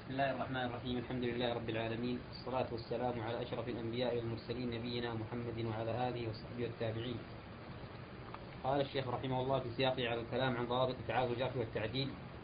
بسم الله الرحمن الرحيم. الحمد لله رب العالمين، والصلاة والسلام على أشرف الأنبياء والمرسلين نبينا محمد وعلى آله وصحبه والتابعين. قال الشيخ رحمه الله في سياقه على الكلام عن ضوابط تعارض الجرح والتعديل.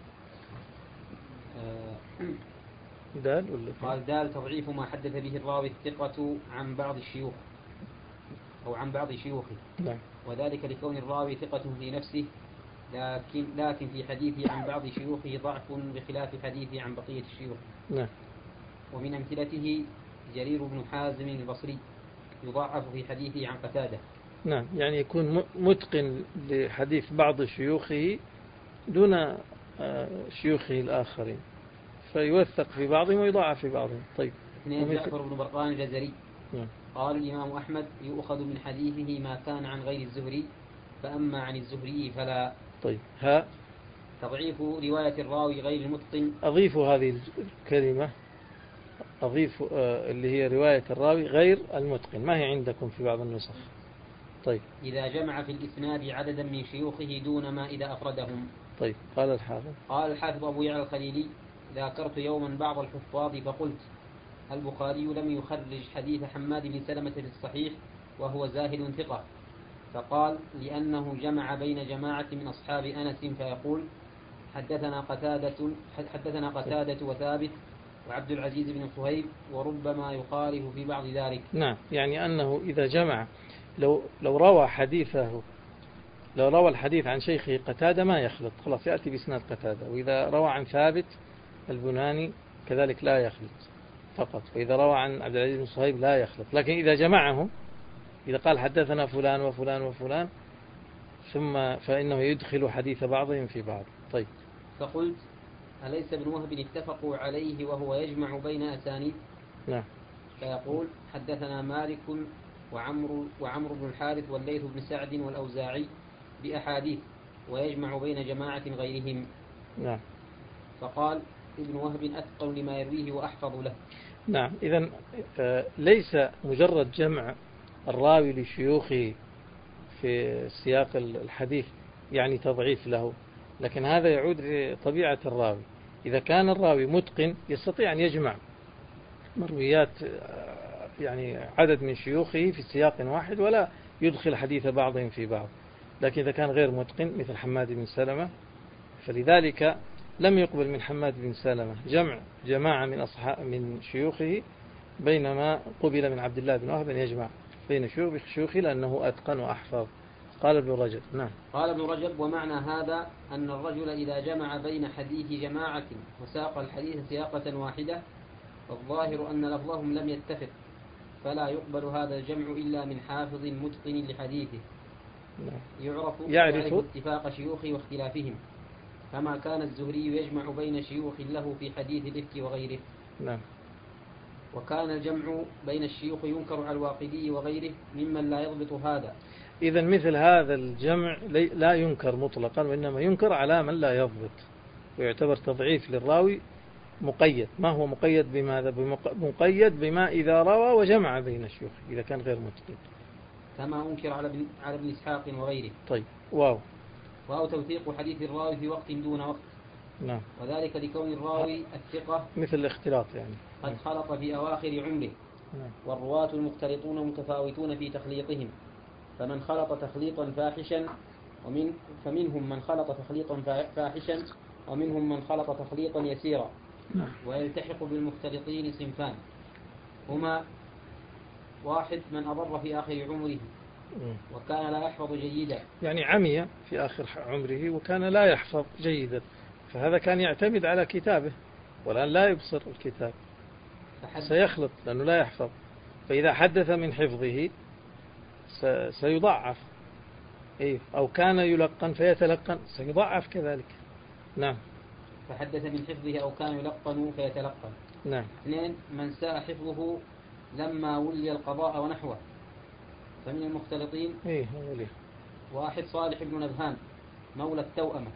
دال ولا قال دال تضعيف ما حدث به الراوي الثقة عن بعض الشيوخ أو عن بعض شيوخه. نعم. وذلك لكون الراوي ثقة في نفسه، لكن في حديثه عن بعض شيوخه ضعف بخلاف حديثه عن بقية الشيوخ. نعم. ومن أمثلته جرير بن حازم البصري يضعف في حديثه عن قتادة. نعم، يعني يكون متقن لحديث بعض شيوخه دون شيوخه الآخرين، فيوثق في بعضهم ويضعف في بعضهم. طيب. اثنين جعفر بن برقان الجزري. نعم. قال الإمام أحمد يؤخذ من حديثه ما كان عن غير الزهري، فأما عن الزهري فلا. طيب. تضعيف رواية الراوي غير المتقن. أضيف هذه الكلمة، أضيف اللي هي رواية الراوي غير المتقن، ما هي عندكم في بعض النسخ؟ طيب. إذا جمع في الإسناد عددا من شيوخه دون ما إذا أفردهم. طيب. قال الحافظ أبو يعلى الخليلي: ذاكرت يوما بعض الحفاظ فقلت: البخاري لم يخرج حديث حماد بن سلمة في الصحيح وهو زاهد ثقة. فقال: لأنه جمع بين جماعة من أصحاب أنس فيقول: حدثنا قتادة وثابت وعبد العزيز بن صهيب، وربما يخالف في بعض ذلك. نعم، يعني أنه إذا جمع، لو روى الحديث عن شيخه قتادة ما يخلط، خلاص يأتي بإسناد قتادة. وإذا روى عن ثابت البناني كذلك لا يخلط فقط، وإذا روى عن عبد العزيز بن صهيب لا يخلط. لكن إذا جمعهم، إذا قال حدثنا فلان وفلان وفلان ثم فإنه يدخل حديث بعضهم في بعض. طيب. فقلت: أليس ابن وهب اتفقوا عليه وهو يجمع بين أسانيد؟ نعم. فيقول: حدثنا مالك وعمرو بن الحارث والليث بن سعد والأوزاعي بأحاديث، ويجمع بين جماعة غيرهم. نعم. فقال ابن وهب أثقل لما يرويه وأحفظ له. نعم. إذن ليس مجرد جمع الراوي لشيوخه في سياق الحديث يعني تضعيف له، لكن هذا يعود لطبيعة الراوي. إذا كان الراوي متقن يستطيع أن يجمع مرويات يعني عدد من شيوخه في سياق واحد ولا يدخل حديث بعضهم في بعض. لكن إذا كان غير متقن مثل حماد بن سلمة، فلذلك لم يقبل من حماد بن سلمة جمع جماعة من شيوخه، بينما قبل من عبد الله بن وهب أن يجمع بين شيوخه لأنه أتقن وأحفظ. قال ابن رجب. نعم. قال ابن رجب: ومعنى هذا أن الرجل إذا جمع بين حديث جماعة وساق الحديث سياقة واحدة، فالظاهر أن لفظهم لم يتفق، فلا يقبل هذا الجمع إلا من حافظ متقن لحديثه. نعم. يعرف اتفاق شيوخه واختلافهم، كما كان الزهري يجمع بين شيوخ له في حديث الإفك وغيره. نعم. وكان الجمع بين الشيوخ ينكر على الواقدي وغيره ممن لا يضبط هذا. إذا مثل هذا الجمع لا ينكر مطلقا، وإنما ينكر على من لا يضبط، ويعتبر تضعيف للراوي مقيد. ما هو مقيد بماذا؟ مقيد بما إذا روى وجمع بين الشيوخ إذا كان غير متقن، كما أنكر على ابن إسحاق وغيره. طيب. واو توثيق حديث الراوي في وقت دون وقت. نعم. وذلك لكون الراوي الثقة مثل الاختلاط يعني قد خلط في أواخر عمره. نعم. والرواة المختلطون متفاوتون في تخليطهم، فمن خلط تخليطا فاحشا فمنهم من خلط تخليطا فاحشا ومنهم من خلط تخليطا يسيرا. نعم. ويلتحق بالمختلطين صنفان: هما واحد من أضر في آخر عمره وكان لا يحفظ جيدا، يعني عمي في آخر عمره وكان لا يحفظ جيدا، فهذا كان يعتمد على كتابه، والآن لا يبصر الكتاب سيخلط لأنه لا يحفظ، فإذا حدث من حفظه سيضعف. أو كان يلقن فيتلقن سيضعف كذلك. نعم. فحدث من حفظه أو كان يلقن فيتلقن. نعم. اثنين من ساء حفظه لما ولي القضاء ونحوه، فمن المختلطين واحد صالح بن نبهان مولى التوأمة.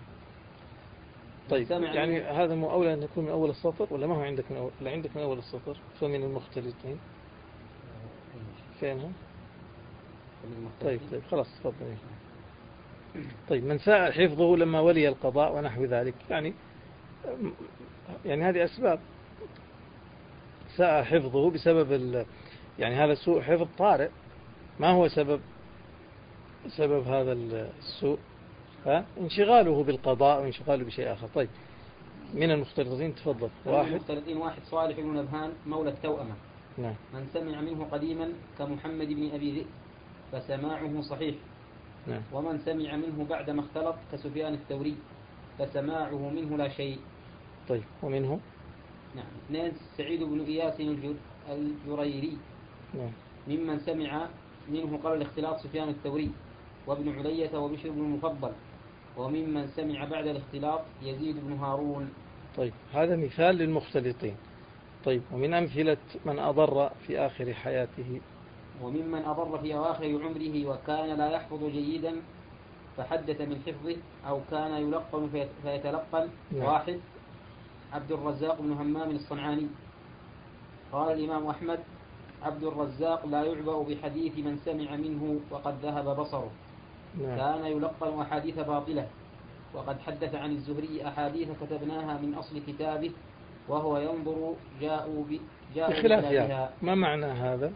طيب، يعني هذا مو أولى أن يكون من أول السطر ولا ما هو عندك عندك من أول السطر؟ فمن المختلطين فينها؟ طيب خلاص تفضل. طيب من ساء حفظه لما ولي القضاء ونحو ذلك، يعني يعني هذه أسباب، ساء حفظه بسبب يعني هذا سوء حفظ طارئ. ما هو سبب هذا السوء؟ انشغاله بالقضاء وانشغاله بشيء آخر. طيب، من المختلطين تفضل. واحد صالح بن نبهان مولى التوأمة. نعم. من سمع منه قديما كمحمد بن أبي ذئب فسماعه صحيح. نعم. ومن سمع منه بعدما اختلط كسفيان الثوري فسماعه منه لا شيء. طيب، ومنه؟ نعم. 2 سعيد بن إياس الجريري. نعم. ممن سمع منه قبل الاختلاط سفيان الثوري وابن علية وبشر بن المفضل. وممن سمع بعد الاختلاط يزيد بن هارون. طيب، هذا مثال للمختلطين. طيب، ومن أمثلة من أضر في آخر حياته؟ وممن أضر في أواخر عمره وكان لا يحفظ جيدا فحدث من حفظه أو كان يلقن فيتلقن. نعم. 1 عبد الرزاق بن همام الصنعاني. قال الإمام أحمد: عبد الرزاق لا يعبأ بحديث من سمع منه وقد ذهب بصره. نعم. كان يلقن أحاديث باطلة، وقد حدث عن الزهري أحاديث كتبناها من أصل كتابه وهو ينظر جاءوا بخلافها. ما معنى هذا؟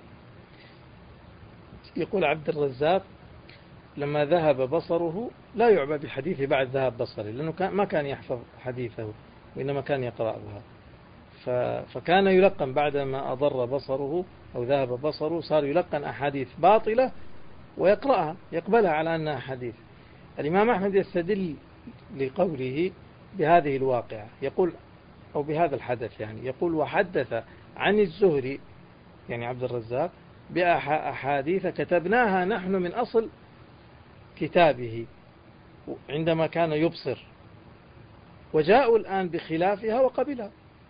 يقول عبد الرزاق لما ذهب بصره لا يعبأ بحديث بعد ذهب بصره، لأنه ما كان يحفظ حديثه وإنما كان يقرأ بها، فكان يلقن بعدما أضر بصره أو ذهب بصره، صار يلقن أحاديث باطلة ويقرأها يقبلها على أنها حديث. الإمام أحمد يستدل لقوله بهذه الواقعة، يقول أو بهذا الحدث، يعني يقول: وحدث عن الزهري يعني عبد الرزاق بأحاديث كتبناها نحن من أصل كتابه عندما كان يبصر، وجاءوا الآن بخلافها وقبلها.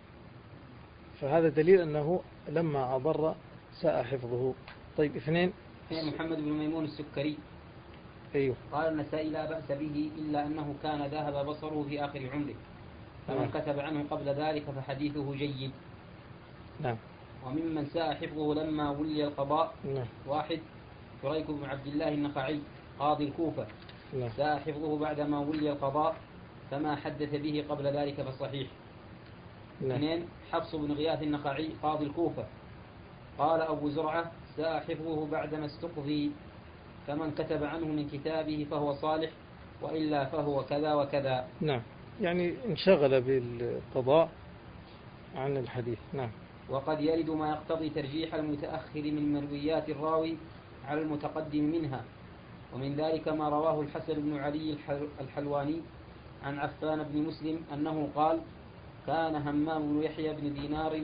فهذا دليل أنه لما أضر ساء حفظه. طيب، 2 محمد بن ميمون السكري. أيوه. قال النسائي: لا بأس به إلا أنه كان ذهب بصره في آخر عمره، فمن كتب عنه قبل ذلك فحديثه جيد. نعم. وممن ساء حفظه لما ولي القضاء. نعم. 1 شريك بن عبد الله النخعي قاضي الكوفة. نعم. ساء حفظه بعدما ولي القضاء، فما حدث به قبل ذلك فصحيح. نعم. 2 حفص بن غياث النخعي قاضي الكوفة. قال أبو زرعة: ساء حفظه بعدما استقضي، فمن كتب عنه من كتابه فهو صالح، وإلا فهو كذا وكذا. نعم، يعني انشغل بالقضاء عن الحديث. نعم. وقد يرد ما يقتضي ترجيح المتأخر من مرويات الراوي على المتقدم منها، ومن ذلك ما رواه الحسن بن علي الحلواني عن عفان بن مسلم أنه قال: كان همام بن يحيى بن دينار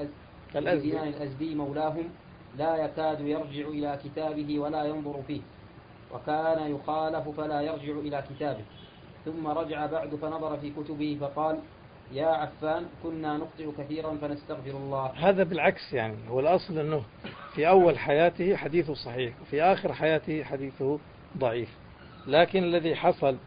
الأزدي مولاهم لا يكاد يرجع إلى كتابه ولا ينظر فيه، وكان يخالف فلا يرجع إلى كتابه، ثم رجع بعد فنظر في كتبه فقال: يا عفان كنا نخطئ كثيرا فنستغفر الله. هذا بالعكس، يعني هو الأصل أنه في أول حياته حديثه صحيح وفي آخر حياته حديثه ضعيف، لكن الذي حصل.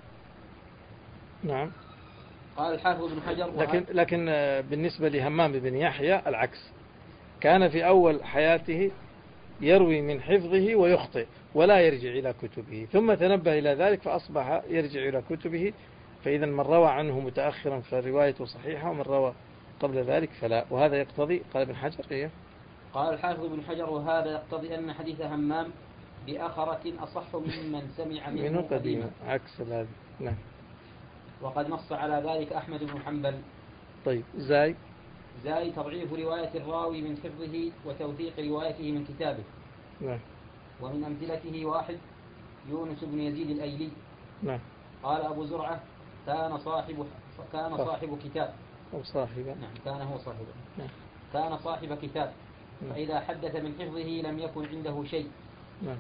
نعم. قال الحافظ بن حجر: لكن بالنسبة لهمام بن يحيى العكس، كان في أول حياته يروي من حفظه ويخطئ ولا يرجع إلى كتبه، ثم تنبه إلى ذلك فأصبح يرجع إلى كتبه، فإذا من روى عنه متأخرا فروايته صحيحة، ومن روى قبل ذلك فلا. وهذا يقتضي، قال ابن حجر إيه؟ قال الحافظ بن حجر: وهذا يقتضي أن حديث همام بأخرة أصح ممن سمع منه قديما، عكس هذا. نعم. وقد نص على ذلك أحمد بن حنبل. طيب، زاي تضعيف رواية الراوي من حفظه وتوثيق روايته من كتابه. نعم. ومن أمثلته: 1 يونس بن يزيد الأيلي. نعم. قال أبو زرعة: كان صاحب كتاب أو صاحبه. نعم، كان هو صاحبه. نعم. كان صاحب كتاب، نعم. فإذا حدث من حفظه لم يكن عنده شيء. نعم.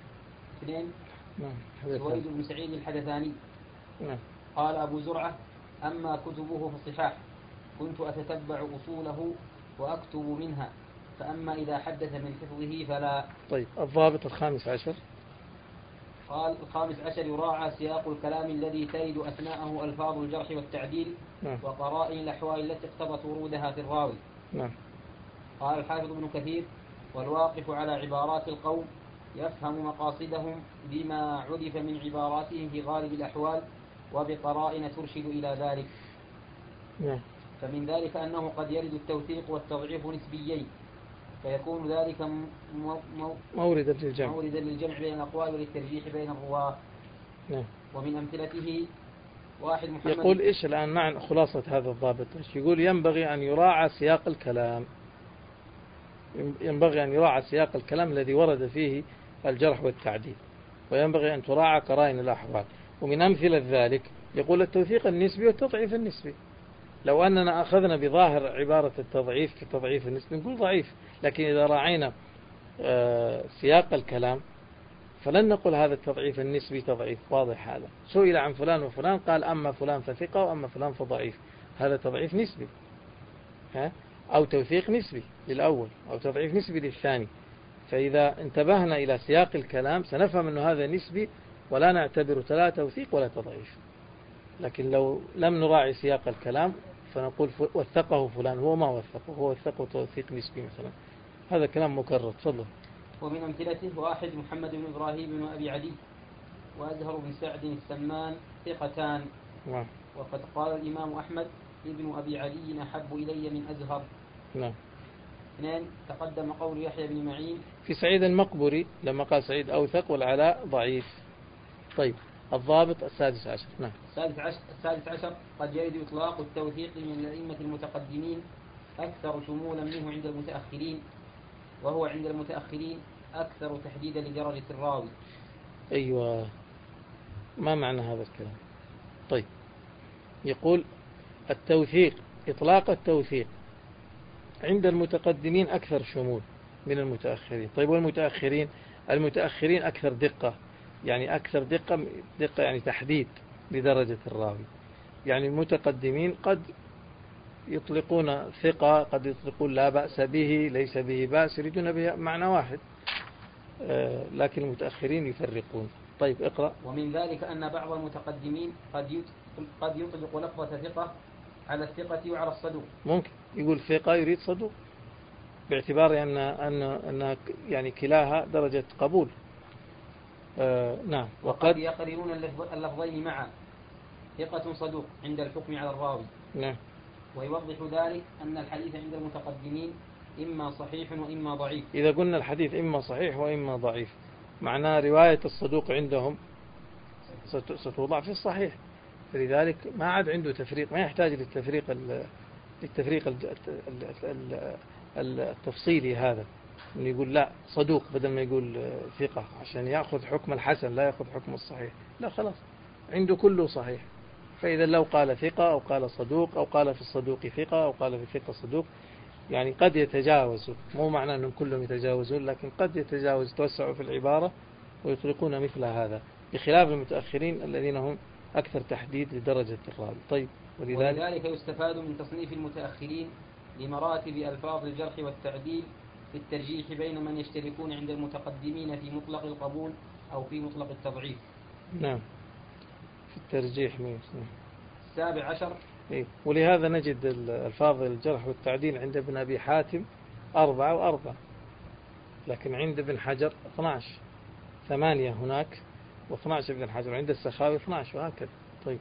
2 نعم. سويد بن سعيد الحدثاني. نعم. قال أبو زرعة: أما كتبه فالصحاح كنت أتتبع أصوله وأكتب منها، فأما إذا حدث من حفظه فلا. طيب، الضابط 15. قال 15 يراعى سياق الكلام الذي ترد أثناءه ألفاظ الجرح والتعديل. نعم. وقرائن الأحوال التي اقتضت ورودها في الراوي. نعم. قال الحافظ ابن كثير: والواقف على عبارات القوم يفهم مقاصدهم بما عرف من عباراتهم في غالب الأحوال وبقرائن ترشد إلى ذلك. نعم. فمن ذلك أنه قد يرد التوثيق والتضعيف نسبيين، فيكون ذلك موردا للجمع بين الأقوال وللترجيح بين الرواة. نعم. ومن أمثلته واحد محمد يقول إيش الآن معنى خلاصة هذا الضابط؟ يقول ينبغي أن يراعى سياق الكلام، ينبغي أن يراعى سياق الكلام الذي ورد فيه الجرح والتعديل، وينبغي أن تراعى قرائن الأحوال. ومن أمثلة ذلك يقول التوثيق النسبي والتضعيف النسبي. لو أننا أخذنا بظاهر عبارة التضعيف كالتضعيف النسبي نقول ضعيف، لكن إذا راعينا سياق الكلام فلن نقول هذا التضعيف النسبي تضعيف. واضح هذا؟ سئل عن فلان وفلان قال أما فلان فثقة وأما فلان فضعيف، هذا تضعيف نسبي، أو توثيق نسبي للأول أو تضعيف نسبي للثاني. فإذا انتبهنا إلى سياق الكلام سنفهم أن هذا نسبي ولا نعتبر لا توثيق ولا تضعيف. لكن لو لم نراعي سياق الكلام فنقول وثقه فلان، هو ما وثقه، هو وثقه توثيق نسبي مثلا. هذا كلام مكرر. تفضل. ومن أمثلته واحد محمد بن إبراهيم بن أبي عدي وأزهر بن سعد السمان ثقتان. نعم. وقد قال الإمام أحمد ابن أبي عدي أحب إلي من أزهر. نعم. اثنين، تقدم قول يحيى بن معين في سعيد المقبري لما قال سعيد أوثق والعلاء ضعيف. طيب الضابط السادس عشر. نعم. السادس عشر قد يرد إطلاق التوثيق من الأئمة المتقدمين أكثر شمولا منه عند المتأخرين، وهو عند المتأخرين أكثر تحديدا لدرجة الراوي. أيوة، ما معنى هذا الكلام؟ طيب يقول التوثيق، إطلاق التوثيق عند المتقدمين أكثر شمول من المتأخرين. طيب والمتأخرين؟ المتأخرين أكثر دقة، يعني أكثر دقة يعني تحديد لدرجة الراوي. يعني المتقدمين قد يطلقون ثقة، قد يطلقون لا بأس به، ليس به بأس، يريدون به معنى واحد، لكن المتأخرين يفرقون. طيب اقرأ. ومن ذلك أن بعض المتقدمين قد يطلق لفظة ثقة على الثقة وعلى الصدوق. ممكن يقول ثقة يريد صدوق، باعتبار أن يعني كلاها درجة قبول. نعم. وقد يقررون اللفظين معا، ثقة صدوق، عند الحكم على الراوي. نعم. ويوضح ذلك أن الحديث عند المتقدمين إما صحيح وإما ضعيف. إذا قلنا الحديث إما صحيح وإما ضعيف، معناه رواية الصدوق عندهم ستوضع في الصحيح، فلذلك ما عاد عنده تفريق، ما يحتاج للتفريق التفصيلي هذا، إنه يقول لا صدوق بدل ما يقول ثقة عشان يأخذ حكم الحسن لا يأخذ حكم الصحيح. لا، خلاص عنده كله صحيح. فإذا لو قال ثقة أو قال صدوق أو قال في الصدوق ثقة أو قال في الثقة صدوق، يعني قد يتجاوزوا، مو معنى أنهم كلهم يتجاوزون، لكن قد يتجاوز، توسعوا في العبارة ويطلقون مثل هذا، بخلاف المتأخرين الذين هم أكثر تحديد لدرجة الراوي. طيب ولذلك يستفاد من تصنيف المتأخرين لمراتب ألفاظ الجرح والتعديل في الترجيح بين من يشتركون عند المتقدمين في مطلق القبول أو في مطلق التضعيف. نعم، في الترجيح. السابع عشر. ولهذا نجد ألفاظ الجرح والتعديل عند ابن أبي حاتم 4 و4، لكن عند ابن حجر 12، 8 هناك و12 ابن حجر، عند السخاوي 12 وهكذا. طيب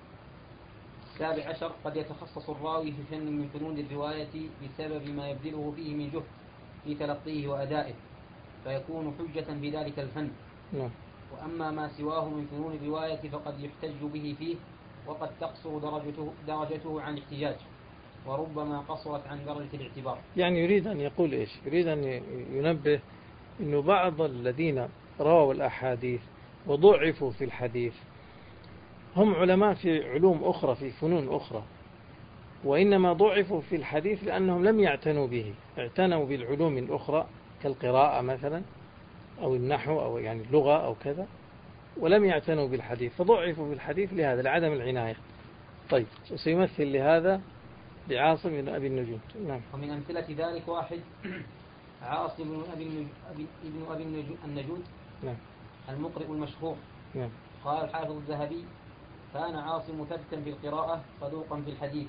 السابع عشر قد يتخصص الراوي في فن من فنون الرواية بسبب ما يبذله فيه من جهد في تلقيه وأدائه، فيكون حجة بذلك الفن. نعم. وأما ما سواه من فنون الرواية فقد يحتج به فيه، وقد تقصر درجته عن الاحتجاج، وربما قصرت عن درجة الاعتبار. يعني يريد أن يقول إيش؟ يريد أن ينبه أنه بعض الذين رووا الأحاديث وضعفوا في الحديث هم علماء في علوم أخرى، في فنون أخرى، وإنما ضعفوا في الحديث لأنهم لم يعتنوا به، اعتنوا بالعلوم الأخرى كالقراءة مثلا أو النحو أو يعني اللغة أو كذا، ولم يعتنوا بالحديث فضعفوا بالحديث لهذا، لعدم العناية. طيب وسيمثل لهذا بعاصم بن أبي النجود. نعم. ومن أمثلة ذلك واحد عاصم بن أبي النجود. نعم. المقرئ المشهور. نعم. قال الحافظ الذهبي: كان عاصم ثبتا في القراءة صدوقا في الحديث.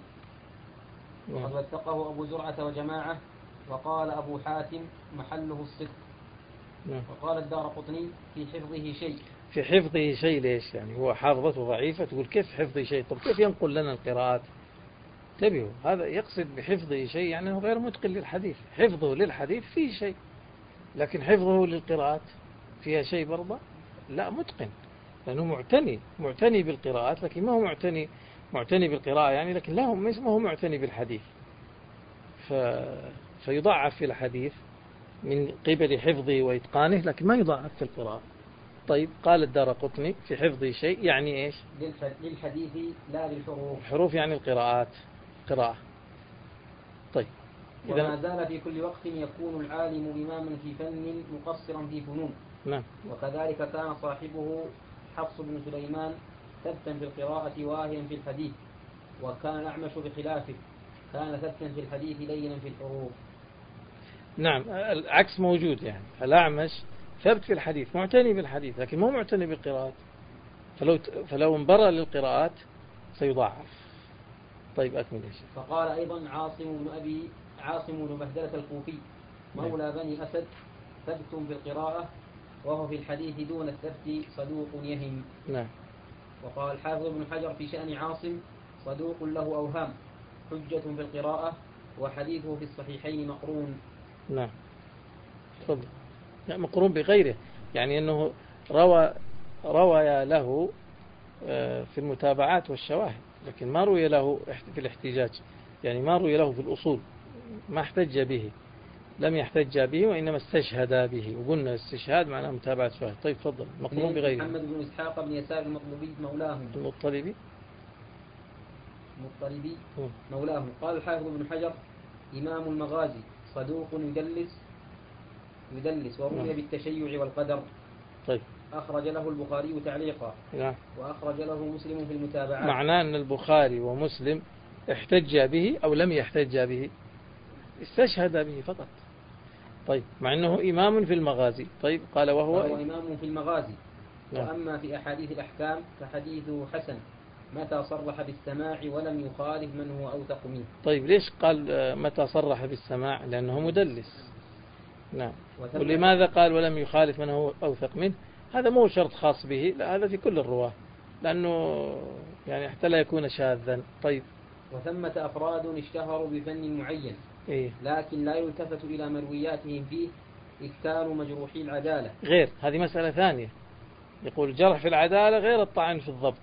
نعم. وقد وثقه أبو زرعة وجماعة، وقال أبو حاتم محله الصدق. نعم. وقال الدارقطني في حفظه شيء. في حفظه شيء ليش؟ يعني هو حافظته ضعيفة، تقول كيف حفظه شيء؟ طب كيف ينقل لنا القراءات؟ انتبهوا، هذا يقصد بحفظه شيء يعني أنه غير متقن للحديث. حفظه للحديث فيه شيء، لكن حفظه للقراءات فيها شيء برضه لا، متقن، لأنه معتني بالقراءات، لكن ما هو معتني بالقراءة يعني، لكن لا ما هو معتني بالحديث، فيضعف في الحديث من قبل حفظه وإتقانه، لكن ما يضعف في القراءة. طيب قال الدارقطني في حفظه شيء يعني إيش؟ للحديث لا للحروف. الحروف يعني القراءات، قراءة. طيب وما زال في كل وقت يكون العالم إماما في فن مقصرا في فنون. نعم. وكذلك كان صاحبه حفص بن سليمان ثبتا في القراءة واهيا في الحديث. وكان الأعمش بخلافه، كان ثبتا في الحديث لينا في الحروف. نعم، العكس موجود، يعني الأعمش ثبت في الحديث، معتني بالحديث، لكن مو معتني بالقراءات، فلو انبرى للقراءات سيضاعف. طيب أكمل يا شيخ. فقال أيضا عاصم بن بهدلة الكوفي مولى بني أسد ثبت في القراءة وهو في الحديث دون الثبت صدوق يهم. نعم. وقال الحافظ ابن حجر في شأن عاصم صدوق له أوهام حجة في القراءة وحديثه في الصحيحين مقرون. نعم تفضل. مقرون بغيره، يعني أنه روى له في المتابعات والشواهد، لكن ما روي له في الاحتجاج، يعني ما روي له في الأصول، ما احتج به، لم يحتج به وإنما استشهد به، وقلنا استشهاد معناه متابعة شواهد. طيب تفضل. مقرون بغيره. محمد بن إسحاق بن يسار المطلوبي مولاه. قال الحافظ ابن حجر إمام المغازي صدوق يدلس وروي بالتشيع والقدر. طيب. أخرج له البخاري تعليقا. نعم. وأخرج له مسلم في المتابعات. معناه أن البخاري ومسلم احتج به أو لم يحتج به، استشهد به فقط. طيب مع أنه إمام في المغازي. طيب قال وهو إمام في المغازي. نعم. وأما في أحاديث الأحكام فحديث حسن متى صرح بالسماع ولم يخالف من هو أوثق منه. طيب ليش قال متى صرح بالسماع؟ لأنه مدلس. نعم. ولماذا قال ولم يخالف من هو أوثق منه؟ هذا مو شرط خاص به، لا هذا في كل الرواة، لأنه يعني حتى لا يكون شاذا. طيب. وثمة أفراد اشتهروا بفن معين لكن لا يلتفت إلى مروياتهم فيه إذ كانوا مجروحي العدالة. غير هذه مسألة ثانية، يقول الجرح في العدالة غير الطعن في الضبط،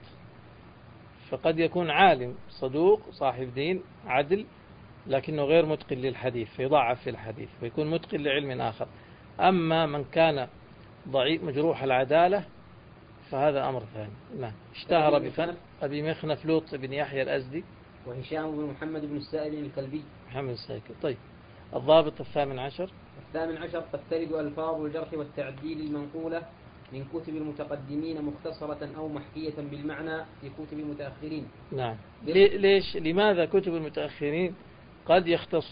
فقد يكون عالم صدوق صاحب دين عدل لكنه غير متقن للحديث فيضعف في الحديث ويكون متقن لعلم آخر. أما من كان ضعيف مجروح العدالة فهذا أمر ثاني. نعم. اشتهر بفن أبي مخنف لوط بن يحيى الأزدي وهشام بن محمد بن السائب الكلبي. محمد السائب. طيب الضابط الثامن عشر قد ترد ألفاظ الجرح والتعديل المنقولة من كتب المتقدمين مختصرة أو محكية بالمعنى في كتب المتأخرين. نعم. ليش؟ لماذا كتب المتأخرين قد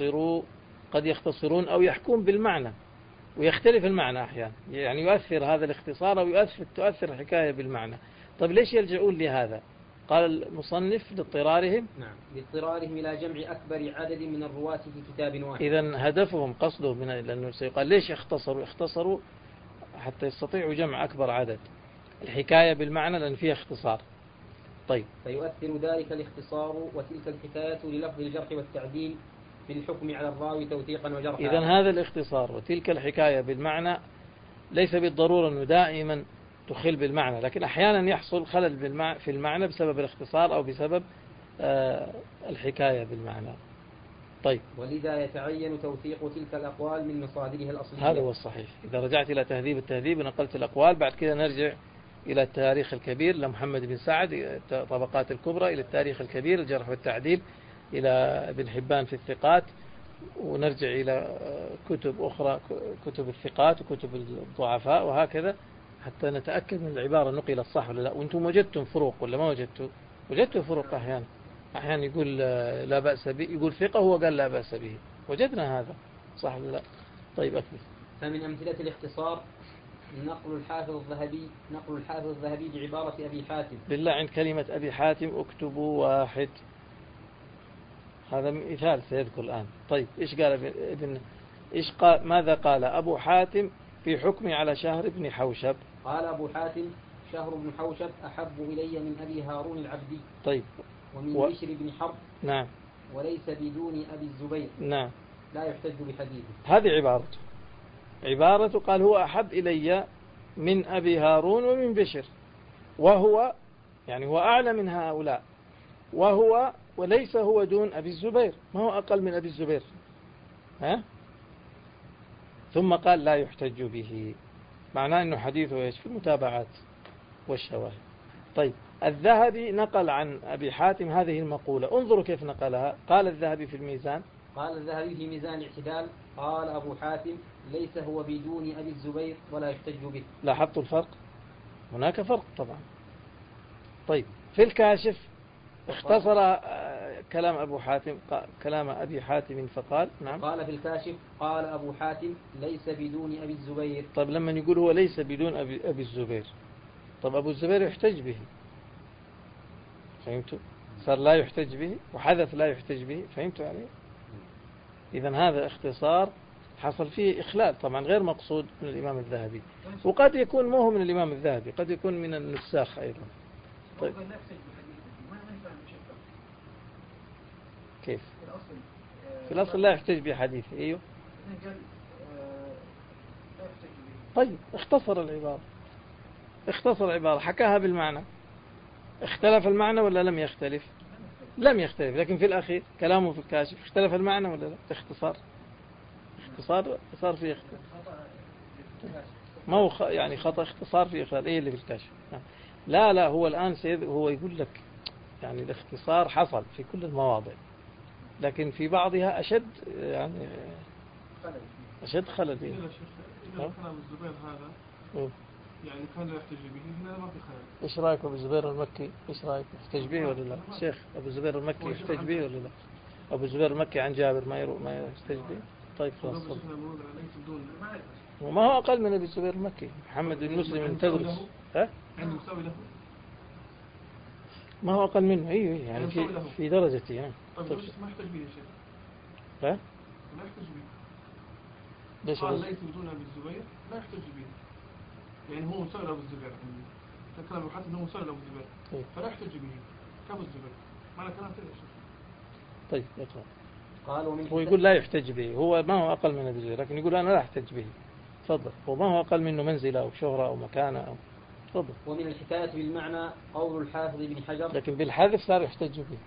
يختصرون أو يحكون بالمعنى ويختلف المعنى أحيانا، يعني يؤثر هذا الاختصار أو تؤثر الحكاية بالمعنى. طيب ليش يلجؤون لهذا؟ قال المصنف لاضطرارهم. نعم، لاضطرارهم إلى جمع أكبر عدد من الرواة في كتاب واحد. إذن هدفهم قصده لأنه سيقال ليش اختصروا حتى يستطيعوا جمع أكبر عدد. الحكاية بالمعنى لأن فيها اختصار. طيب. فيؤثر ذلك الاختصار وتلك الحكاية للفظ الجرح والتعديل في الحكم على الراوي توثيقا وجرحا. إذن هذا الاختصار وتلك الحكاية بالمعنى ليس بالضرورة أنه دائما تخل بالمعنى، لكن أحيانا يحصل خلل في المعنى بسبب الاختصار أو بسبب الحكاية بالمعنى. طيب. ولذا يتعين توثيق تلك الأقوال من مصادرها الأصلية. هذا هو الصحيح. إذا رجعت إلى تهذيب التهذيب ونقلت الأقوال، بعد كده نرجع إلى التاريخ الكبير لمحمد بن سعد طبقات الكبرى، إلى التاريخ الكبير الجرح والتعديل، إلى ابن حبان في الثقات، ونرجع إلى كتب أخرى كتب الثقات وكتب الضعفاء وهكذا حتى نتأكد من العبارة نقلت صح ولا لا. وأنتم وجدتم فروق ولا ما وجدتم فروق. أحيانا يقول لا بأس به، يقول ثقة هو قال لا بأس به، وجدنا هذا صح ولا لا. طيب أكمل. فمن أمثلة الاختصار نقل الحافظ الذهبي بعبارة أبي حاتم. بالله عند كلمة أبي حاتم اكتبوا واحد، هذا مثال سيذكر الآن. طيب إيش قال ماذا قال أبو حاتم في حكمي على شهر بن حوشب؟ قال أبو حاتم شهر بن حوشب أحب إلي من أبي هارون العبدي. طيب. ومن بشر بن حرب. نعم. وليس بدون أبي الزبير نعم لا يحتج بحديثه. هذه عبارته قال هو أحب إلي من أبي هارون ومن بشر، وهو يعني هو أعلى من هؤلاء، وليس هو دون أبي الزبير، ما هو أقل من أبي الزبير. ها؟ ثم قال لا يحتج به، معناه أنه حديثه إيش؟ في المتابعات والشواهد. طيب الذهبي نقل عن أبي حاتم هذه المقولة، انظروا كيف نقلها. قال الذهبي في الميزان، قال الذهبي في ميزان الاعتدال قال أبو حاتم ليس هو بدون أبي الزبير ولا يحتج به. لاحظتوا الفرق؟ هناك فرق طبعا. طيب في الكاشف اختصر كلام أبو حاتم كلام أبي حاتم فقال نعم. قال في الكاشف قال أبو حاتم ليس بدون أبي الزبير. طيب لما يقول هو ليس بدون أبي الزبير، طب أبو الزبير يحتج به، فهمتوا؟ صار لا يحتج به وحذف لا يحتج به، فهمتوا عليه؟ إذن هذا اختصار حصل فيه إخلال طبعا غير مقصود من الإمام الذهبي، وقد يكون مو هو من الإمام الذهبي، قد يكون من النساخ أيضا. طيب كيف؟ في الأصل لا يحتج بحديث. أيوه طيب اختصر العبارة حكاها بالمعنى. اختلف المعنى ولا لم يختلف؟ لم يختلف، لكن في الأخير كلامه في الكاشف اختلف المعنى ولا لا؟ اختصار صار فيه اختلاف، ما هو يعني خطأ، اختصار فيه إخلال. ايه اللي في الكاشف؟ لا هو الآن سيد هو يقول لك يعني الاختصار حصل في كل المواضع، لكن في بعضها أشد يعني أشد خلل. إذا كلام الزبير هذا يعني كان لا يحتج به، هنا ما في خلل. ايش رايك ابو الزبير المكي؟ ايش رايك يحتج به ولا لا؟ شيخ ابو الزبير المكي يحتج به ولا لا؟ ابو الزبير المكي عن جابر ما يحتج به؟ طيب خلاص. وما هو اقل من ابو الزبير المكي. محمد بن مسلم من تدرس ها؟ عنده مساوي له؟ ما هو اقل منه. ايوه يعني في درجته يعني. طيب ما يحتج به يا شيخ؟ ها؟ ما يحتج به. ليش قال ليس بدون ابي الزبير لا يحتج به، يعني هو مساوي له ابو الزبير. كلام ابو حاتم انه مساوي له ابو الزبير فلا يحتج به كابو الزبير. معنى كلام كذا يا شيخ. طيب اقرأ. هو يقول لا يحتج به، هو ما هو أقل من أبي الزبير، لكن يقول أنا لا أحتج به. تفضل. هو ما هو أقل منه منزلة أو شهرة أو مكانة أو. تفضل. ومن الحكاية بالمعنى قول الحافظ بن حجر، لكن بالحذف صار يحتج به،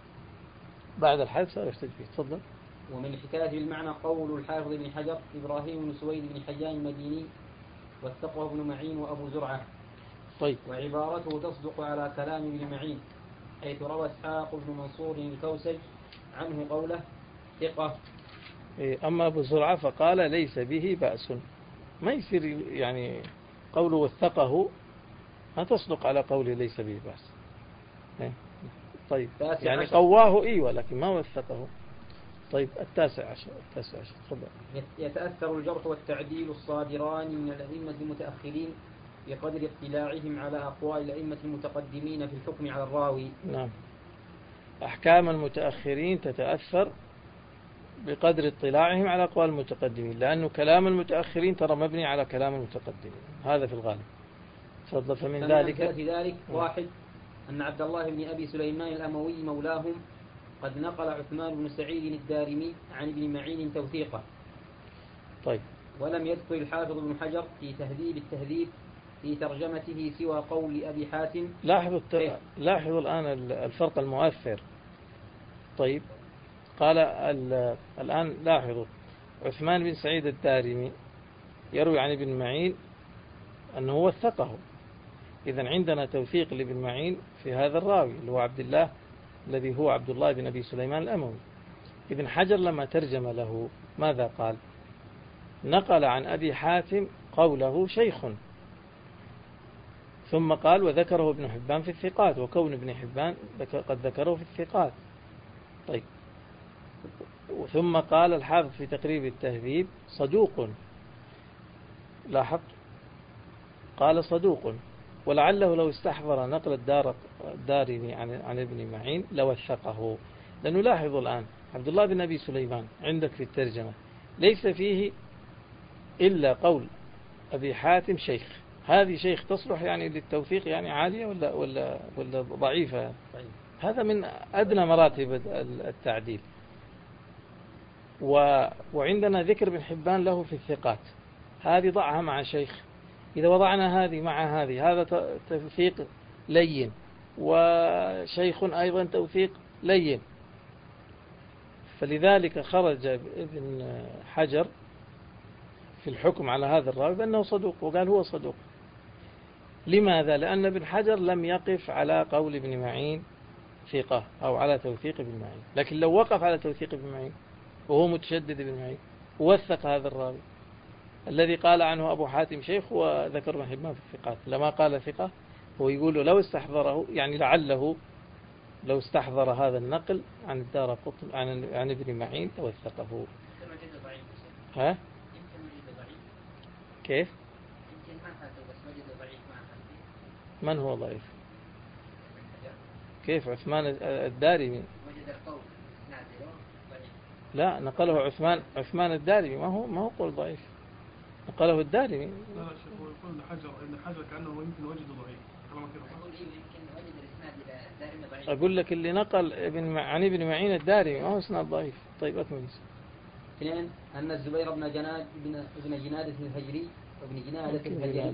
بعد الحذف صار يحتج به. تفضل. ومن الحكاية بالمعنى قول الحافظ بن حجر إبراهيم بن سويد بن حيان المديني وثقه ابن معين وأبو زرعة. طيب. وعبارته تصدق على كلام ابن معين، حيث روى إسحاق بن منصور الكوسج عنه قوله ثقة. أما أبو زرعة فقال ليس به بأس. ما يصير يعني قوله وثقه ما تصدق على قوله ليس به بأس. طيب يعني قواه إيوه لكن ما وثقه. طيب التاسع عشر. تفضل. يتأثر الجرح والتعديل الصادران من الأئمة المتأخرين بقدر اطلاعهم على أقوال الأئمة المتقدمين في الحكم على الراوي. نعم. أحكام المتأخرين تتأثر بقدر اطلاعهم على أقوال المتقدمين، لأنه كلام المتأخرين ترى مبني على كلام المتقدمين، هذا في الغالب. تفضل. فمن ذلك واحد أن عبد الله بن أبي سليمان الأموي مولاهم قد نقل عثمان بن سعيد الدارمي عن ابن معين توثيقه. طيب. ولم يذكر الحافظ بن حجر في تهذيب التهذيب في ترجمته سوى قول أبي حاتم. لاحظوا الآن الفرق المؤثر. طيب قال الآن لاحظوا عثمان بن سعيد الدارمي يروي عن ابن معين أنه وثقه، إذن عندنا توثيق لابن معين في هذا الراوي اللي هو عبد الله الذي هو عبد الله بن أبي سليمان الأموي. ابن حجر لما ترجم له ماذا قال؟ نقل عن أبي حاتم قوله شيخ، ثم قال وذكره ابن حبان في الثقات، وكون ابن حبان قد ذكره في الثقات. طيب. ثم قال الحافظ في تقريب التهذيب صدوق. لاحظ قال صدوق، ولعله لو استحضر نقل الدارمي عن ابن معين لوثقه. لأنه لاحظوا الآن عبد الله بن أبي سليمان عندك في الترجمة ليس فيه إلا قول أبي حاتم شيخ. هذه شيخ تصلح يعني للتوثيق يعني عالية ولا ضعيفة؟ هذا من أدنى مراتب التعديل. وعندنا ذكر ابن حبان له في الثقات، هذه ضعها مع شيخ. إذا وضعنا هذه مع هذه، هذا توثيق لين، وشيخ أيضا توثيق لين. فلذلك خرج ابن حجر في الحكم على هذا الراوي بأنه صدوق، وقال هو صدوق. لماذا؟ لأن ابن حجر لم يقف على قول ابن معين ثقة أو على توثيق ابن معين. لكن لو وقف على توثيق ابن معين وهو متشدد ابن معين ووثق هذا الراوي الذي قال عنه أبو حاتم شيخ وذكر ابن حبان في الثقات، لما قال ثقة هو يقول له لو استحضره، يعني لعله لو استحضر هذا النقل عن الدارقطني عن ابن معين توثقه. ها؟ كيف؟ من هو ضعيف؟ كيف عثمان الدارمي؟ لا، نقله عثمان الدارمي، ما هو قول ضعيف، نقله الدارمي. لا شيخ، هو يقول ابن حجر كأنه يمكن وجد ضعيف. أقول لك اللي نقل عن ابن معين الدارمي ما هو اسناد ضعيف. طيب أكمل. اثنين، أن الزبير بن جنادة الهجري وابن جنادة الهجري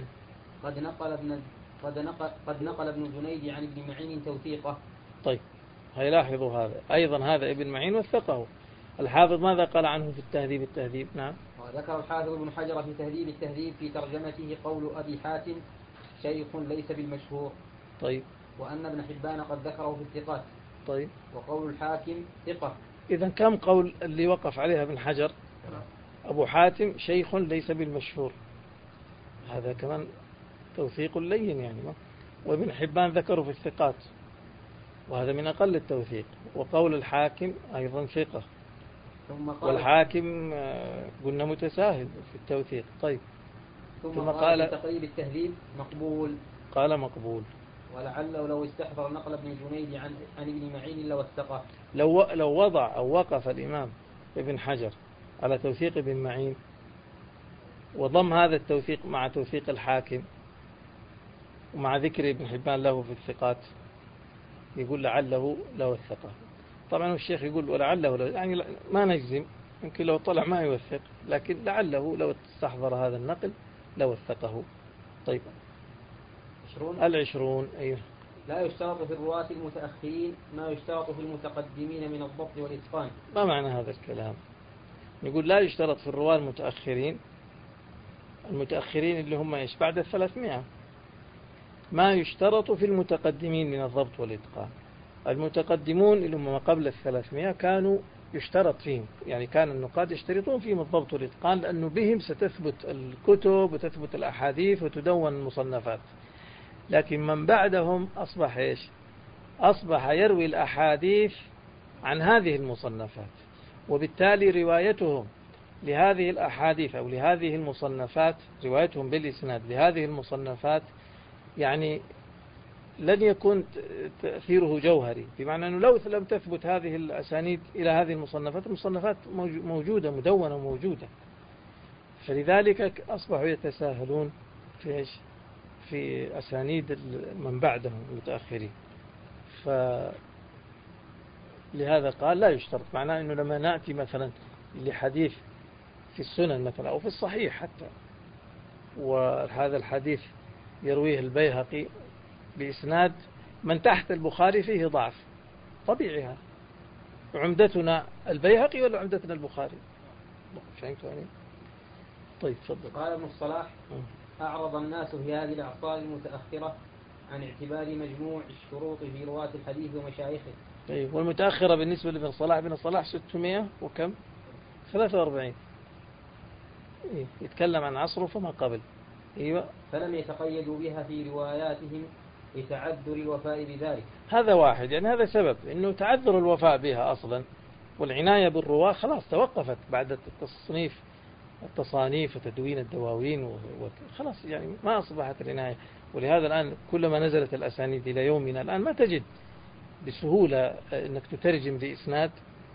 قد نقل ابن جنيد عن ابن معين توثيقه. طيب هيلاحظوا هذا أيضا، هذا ابن معين وثقه. الحافظ ماذا قال عنه في التهذيب؟ نعم، وذكر الحافظ ابن حجر في تهذيب التهذيب في ترجمته قول أبي حاتم شيخ ليس بالمشهور. طيب. وأن ابن حبان قد ذكره في الثقات. طيب. وقول الحاكم ثقة. إذن كم قول اللي وقف عليها ابن حجر؟ أبو حاتم شيخ ليس بالمشهور، هذا كمان توثيق لين يعني. وابن حبان ذكره في الثقات، وهذا من أقل التوثيق. وقول الحاكم أيضا ثقة، والحاكم قلنا متساهل في التوثيق. طيب. ثم قال في تقريب التهذيب مقبول. قال مقبول. ولعله لو استحضر نقل ابن جنيد عن ابن معين لوثقه. لو وضع أو وقف الإمام ابن حجر على توثيق ابن معين وضم هذا التوثيق مع توثيق الحاكم ومع ذكر ابن حبان له في الثقات، يقول لعله لوثقه. طبعا الشيخ يقول ولعله يعني ما نجزم، يمكن لو طلع ما يوثق، لكن لعله لو استحضر هذا النقل لوثقه. طيب. 20. أيوه. لا يشترط في الرواة المتأخرين ما يشترط في المتقدمين من الضبط والإتقان. ما معنى هذا الكلام؟ نقول لا يشترط في الرواة المتأخرين اللي هم إيش بعد 300 ما يشترط في المتقدمين من الضبط والإتقان. المتقدمون اللي هم ما قبل 300 كانوا يشترط فيهم، يعني كان النقاد يشترطون فيهم الضبط والإتقان، لأنه بهم ستثبت الكتب وتثبت الأحاديث وتدون المصنفات. لكن من بعدهم أصبح إيش؟ أصبح يروي الأحاديث عن هذه المصنفات، وبالتالي روايتهم لهذه الأحاديث أو لهذه المصنفات، روايتهم بالإسناد لهذه المصنفات يعني لن يكون تأثيره جوهري، بمعنى أنه لو لم تثبت هذه الأسانيد إلى هذه المصنفات موجودة مدونة وموجودة. فلذلك أصبحوا يتساهلون في إيش؟ في أسانيد من بعدهم المتأخرين. فلهذا قال لا يشترط، معناه أنه لما نأتي مثلا لحديث في السنن مثلا أو في الصحيح حتى، وهذا الحديث يرويه البيهقي بإسناد من تحت البخاري فيه ضعف، طبيعي هذا. عمدتنا البيهقي ولا عمدتنا البخاري؟ فهمت يعني؟ طيب تفضل. قال ابن الصلاح أعرض الناس في هذه الأعصار المتأخرة عن اعتبار مجموع الشروط في رواة الحديث ومشايخه. طيب. والمتأخرة بالنسبة لابن الصلاح، ابن الصلاح 600 وكم 43 يتكلم عن عصره فما قبل. أيوة. فلم يتقيدوا بها في رواياتهم لتعذر الوفاء بذلك. هذا واحد، يعني هذا سبب أنه تعذر الوفاء بها أصلا، والعناية بالرواة خلاص توقفت بعد التصانيف وتدوين الدواوين وخلاص، يعني ما أصبحت العناية. ولهذا الآن كلما نزلت الأسانيد إلى يومنا الآن ما تجد بسهولة أنك تترجم بإسناد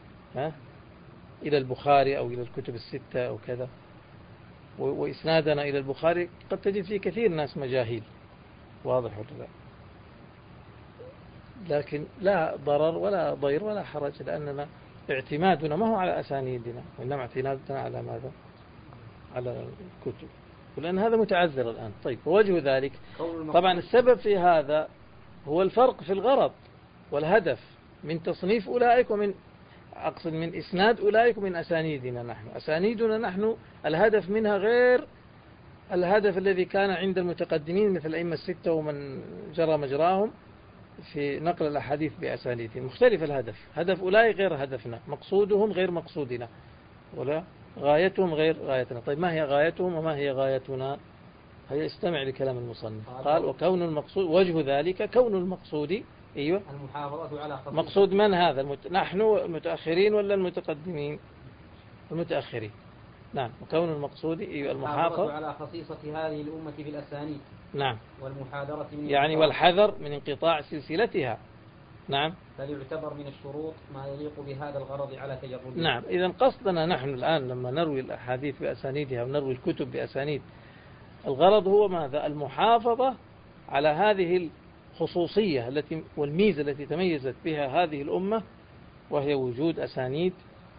إلى البخاري أو إلى الكتب الستة أو كذا. وإسنادنا إلى البخاري قد تجد فيه كثير ناس مجاهيل، واضح ولا لا؟ لكن لا ضرر ولا ضير ولا حرج، لأننا اعتمادنا ما هو على أسانيدنا، وإنما اعتمادنا على ماذا؟ على الكتب، ولأن هذا متعذر الآن. طيب، ووجه ذلك طبعا السبب في هذا هو الفرق في الغرض والهدف من تصنيف أولئك، أقصد من إسناد أولئك ومن أسانيدنا نحن. أسانيدنا نحن الهدف منها غير الهدف الذي كان عند المتقدمين مثل الأئمة الستة ومن جرى مجراهم في نقل الأحاديث بأسانيدهم. مختلف الهدف، هدف أولئك غير هدفنا، مقصودهم غير مقصودنا، ولا غايتهم غير غايتنا. طيب، ما هي غايتهم وما هي غايتنا؟ هيا استمع لكلام المصنف. قال: وكون المقصود، وجه ذلك كون المقصود، أيوة، المحافظة على خصيصة. مقصود من هذا؟ نحن المتأخرين ولا المتقدمين؟ المتأخرين. نعم. وكون المقصود، أيوة، المحافظة على خصيصة هذه الأمة بالأسانيد. نعم. والمحاذرة من يعني والحذر من انقطاع سلسلتها. نعم. فليعتبر من الشروط ما يليق بهذا الغرض على تجربه. نعم. إذن قصدنا نحن الآن لما نروي الأحاديث بأسانيدها ونروي الكتب بأسانيد، الغرض هو ماذا؟ المحافظة على هذه الخصوصية التي والميزة التي تميزت بها هذه الأمة، وهي وجود أسانيد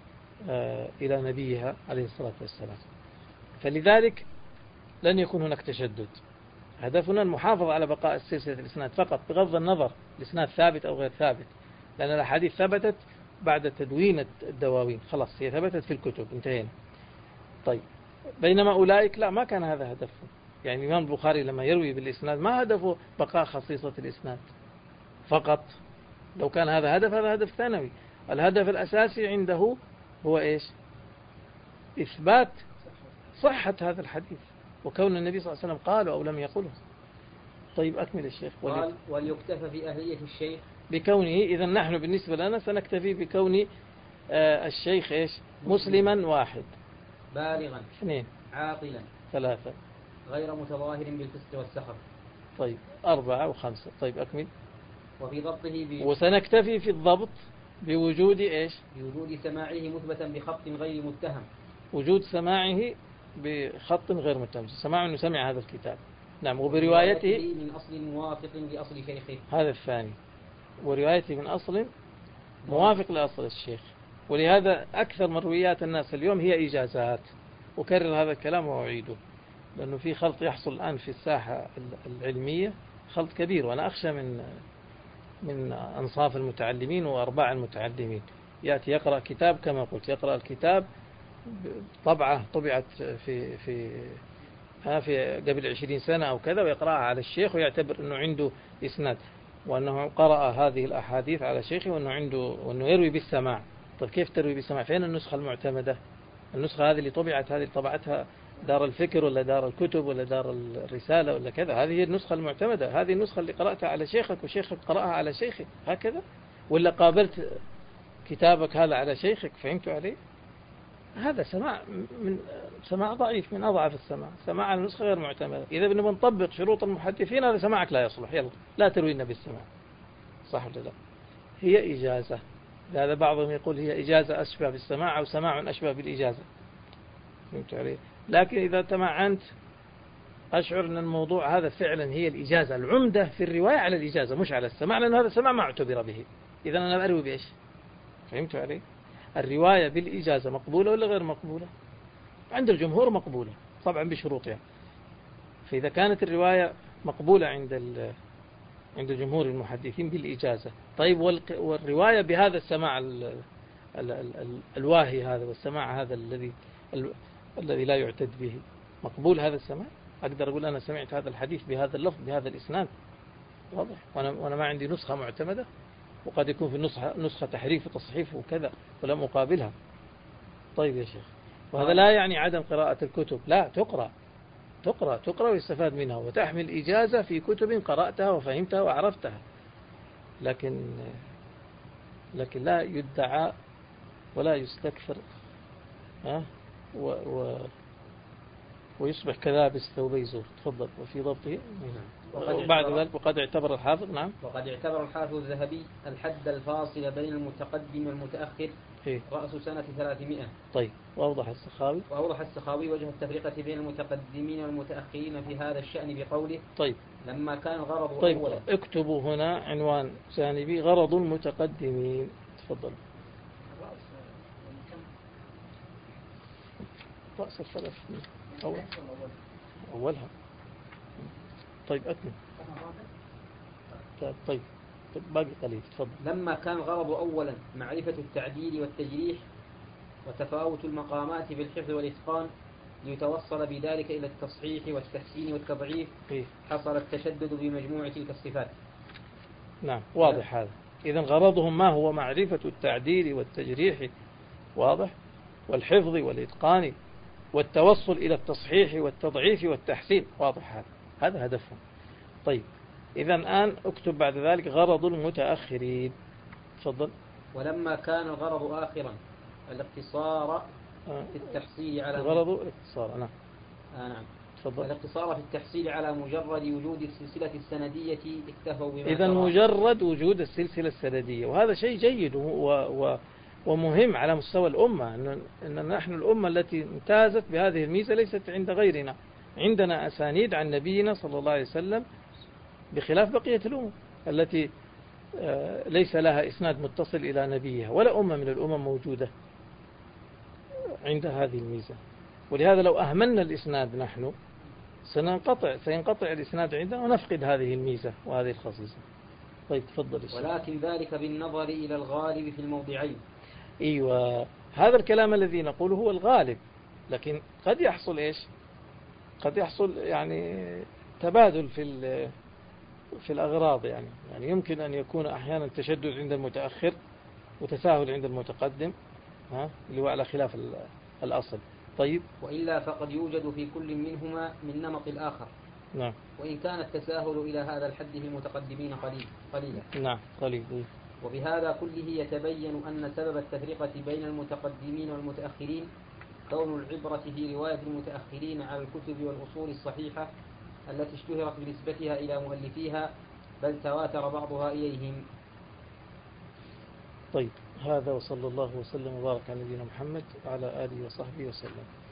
إلى نبيها عليه الصلاة والسلام. فلذلك لن يكون هناك تشدد، هدفنا المحافظة على بقاء سلسلة الإسناد فقط، بغض النظر الإسناد ثابت أو غير ثابت، لأن الأحاديث ثبتت بعد تدوين الدواوين، خلاص هي ثبتت في الكتب، انتهينا. طيب، بينما أولئك لا، ما كان هذا هدفهم. يعني الإمام البخاري لما يروي بالإسناد ما هدفه بقاء خصيصة الإسناد فقط، لو كان هذا هدف، هذا هدف ثانوي. الهدف الأساسي عنده هو إيش؟ إثبات صحة هذا الحديث، وكون النبي صلى الله عليه وسلم قال أو لم يقله. طيب، أكمل الشيخ. قال: وليكتفى في أهلية الشيخ بكونه، إذا نحن بالنسبة لنا سنكتفي بكون الشيخ إيش؟ مسلما، واحد، بالغا، اثنين، عاقلا، ثلاثة، غير متظاهر بالفسق والسخط. طيب، أربعة وخمسة. طيب، أكمل. وفي ضبطه وسنكتفي في الضبط بوجود إيش؟ بوجود سماعه مثبتا بخط غير متهم. وجود سماعه بخط غير متهم، سماع أنه سمع هذا الكتاب. نعم. وبروايته من أصل موافق لأصل شيخه، هذا الثاني. وروايته من أصل موافق لأصل الشيخ. ولهذا أكثر مرويات الناس اليوم هي إجازات. أكرر هذا الكلام وأعيده، لأنه في خلط يحصل الآن في الساحة العلمية، خلط كبير، وأنا أخشى من أنصاف المتعلمين وأرباع المتعلمين. يأتي يقرأ كتاب كما قلت، يقرأ الكتاب طبعة طبعت في قبل 20 سنة أو كذا، ويقرأها على الشيخ ويعتبر أنه عنده إسناد، وأنه قرأ هذه الأحاديث على شيخه، وأنه يروي بالسماع. طيب، كيف تروي بالسماع؟ فين النسخة المعتمدة؟ النسخة هذه اللي طبعت، هذه طبعتها دار الفكر ولا دار الكتب ولا دار الرسالة ولا كذا، هذه هي النسخة المعتمدة، هذه النسخة اللي قرأتها على شيخك وشيخك قرأها على شيخه، هكذا. ولا قابلت كتابك هذا على شيخك، فهمت عليه؟ هذا سماع ضعيف، من أضعف السماع، سماع على النسخة غير معتمدة. إذا بنبغى نطبق شروط المحدثين، هذا سماعك لا يصلح، يلا لا تروينا بالسماع، صح ولا لا؟ هي إجازة. هذا بعضهم يقول هي إجازة أشبه بالسماع، أو سماع أشبه بالإجازة، فهمت عليه؟ لكن إذا تمعنت أشعر أن الموضوع هذا فعلا هي الإجازة العمدة في الرواية على الإجازة مش على السماع، لأن هذا السماع ما اعتبر به. إذا أنا أروي بإيش؟ فهمت عليه؟ الرواية بالإجازة مقبولة ولا غير مقبولة؟ عند الجمهور مقبولة طبعا بشروطها. فإذا كانت الرواية مقبولة عند جمهور المحدثين بالإجازة، طيب، والرواية بهذا السماع الواهي هذا، والسماع هذا الذي لا يعتد به، مقبول هذا السماع؟ أقدر أقول أنا سمعت هذا الحديث بهذا اللفظ بهذا الإسناد، واضح، وأنا ما عندي نسخة معتمدة، وقد يكون في نسخة تحريف وتصحيف وكذا ولم أقابلها. طيب يا شيخ، وهذا لا يعني عدم قراءة الكتب، لا، تقرأ ويستفاد منها، وتحمل إجازة في كتب قرأتها وفهمتها وعرفتها، لكن لا يدعى ولا يستكثر ويصبح كذابس ثوبي زور. تفضل. وفي ضبطه بعد ذلك وقد اعتبر الحافظ نعم وقد اعتبر الحافظ الذهبي الحد الفاصل بين المتقدم والمتأخر إيه؟ رأس سنة 300. طيب. وأوضح السخاوي وجه التفرقة بين المتقدمين والمتأخرين في هذا الشأن بقوله طيب لما كان الغرض طيب أولا. اكتبوا هنا عنوان جانبي غرض المتقدمين. تفضل. رأس الثلاث أولها. طيب أكمل. طيب باقي قليل. تفضل. لما كان الغرض أولا معرفة التعديل والتجريح وتفاوت المقامات في الحفظ والإتقان ليتوصل بذلك إلى التصحيح والتحسين والتضعيف حصل التشدد بمجموعة تلك الصفات. نعم واضح هذا. إذن غرضهم ما هو معرفة التعديل والتجريح واضح والحفظ والإتقان والتوصل إلى التصحيح والتضعيف والتحسين واضح هذا هدفهم. طيب إذا الآن اكتب بعد ذلك غرض المتأخرين. تفضل. ولما كان الغرض آخرا الاقتصار في التحصيل على الغرض الاقتصار. نعم. نعم. تفضل. الاقتصار في التحصيل على مجرد وجود السلسلة السندية اكتفوا بما إذا مجرد وجود السلسلة السندية، وهذا شيء جيد ومهم على مستوى الأمة، أن نحن الأمة التي امتازت بهذه الميزة ليست عند غيرنا. عندنا أسانيد عن نبينا صلى الله عليه وسلم بخلاف بقية الأمم التي ليس لها إسناد متصل إلى نبيها، ولا أمة من الأمم موجودة عندها هذه الميزة. ولهذا لو أهملنا الإسناد نحن سينقطع الإسناد عندنا ونفقد هذه الميزة وهذه الخصيصة. طيب تفضل. ولكن ذلك بالنظر إلى الغالب في الموضعين. أيوة هذا الكلام الذي نقوله هو الغالب، لكن قد يحصل إيش؟ قد يحصل يعني تبادل في الأغراض، يعني يمكن أن يكون أحيانا تشدد عند المتأخر وتساهل عند المتقدم، اللي هو على خلاف الأصل. طيب. وإلا فقد يوجد في كل منهما من نمط الآخر. نعم. وإن كان التساهل إلى هذا الحد في المتقدمين قليلا. نعم قليل. وبهذا كله يتبين أن سبب التفرقة بين المتقدمين والمتأخرين كون العبرة في رواية المتأخرين على الكتب والأصول الصحيحة التي اشتهرت بنسبتها إلى مؤلفيها بل تواتر بعضها إليهم. طيب هذا وصلى الله وسلم وبارك على نبينا محمد وعلى آله وصحبه وسلم.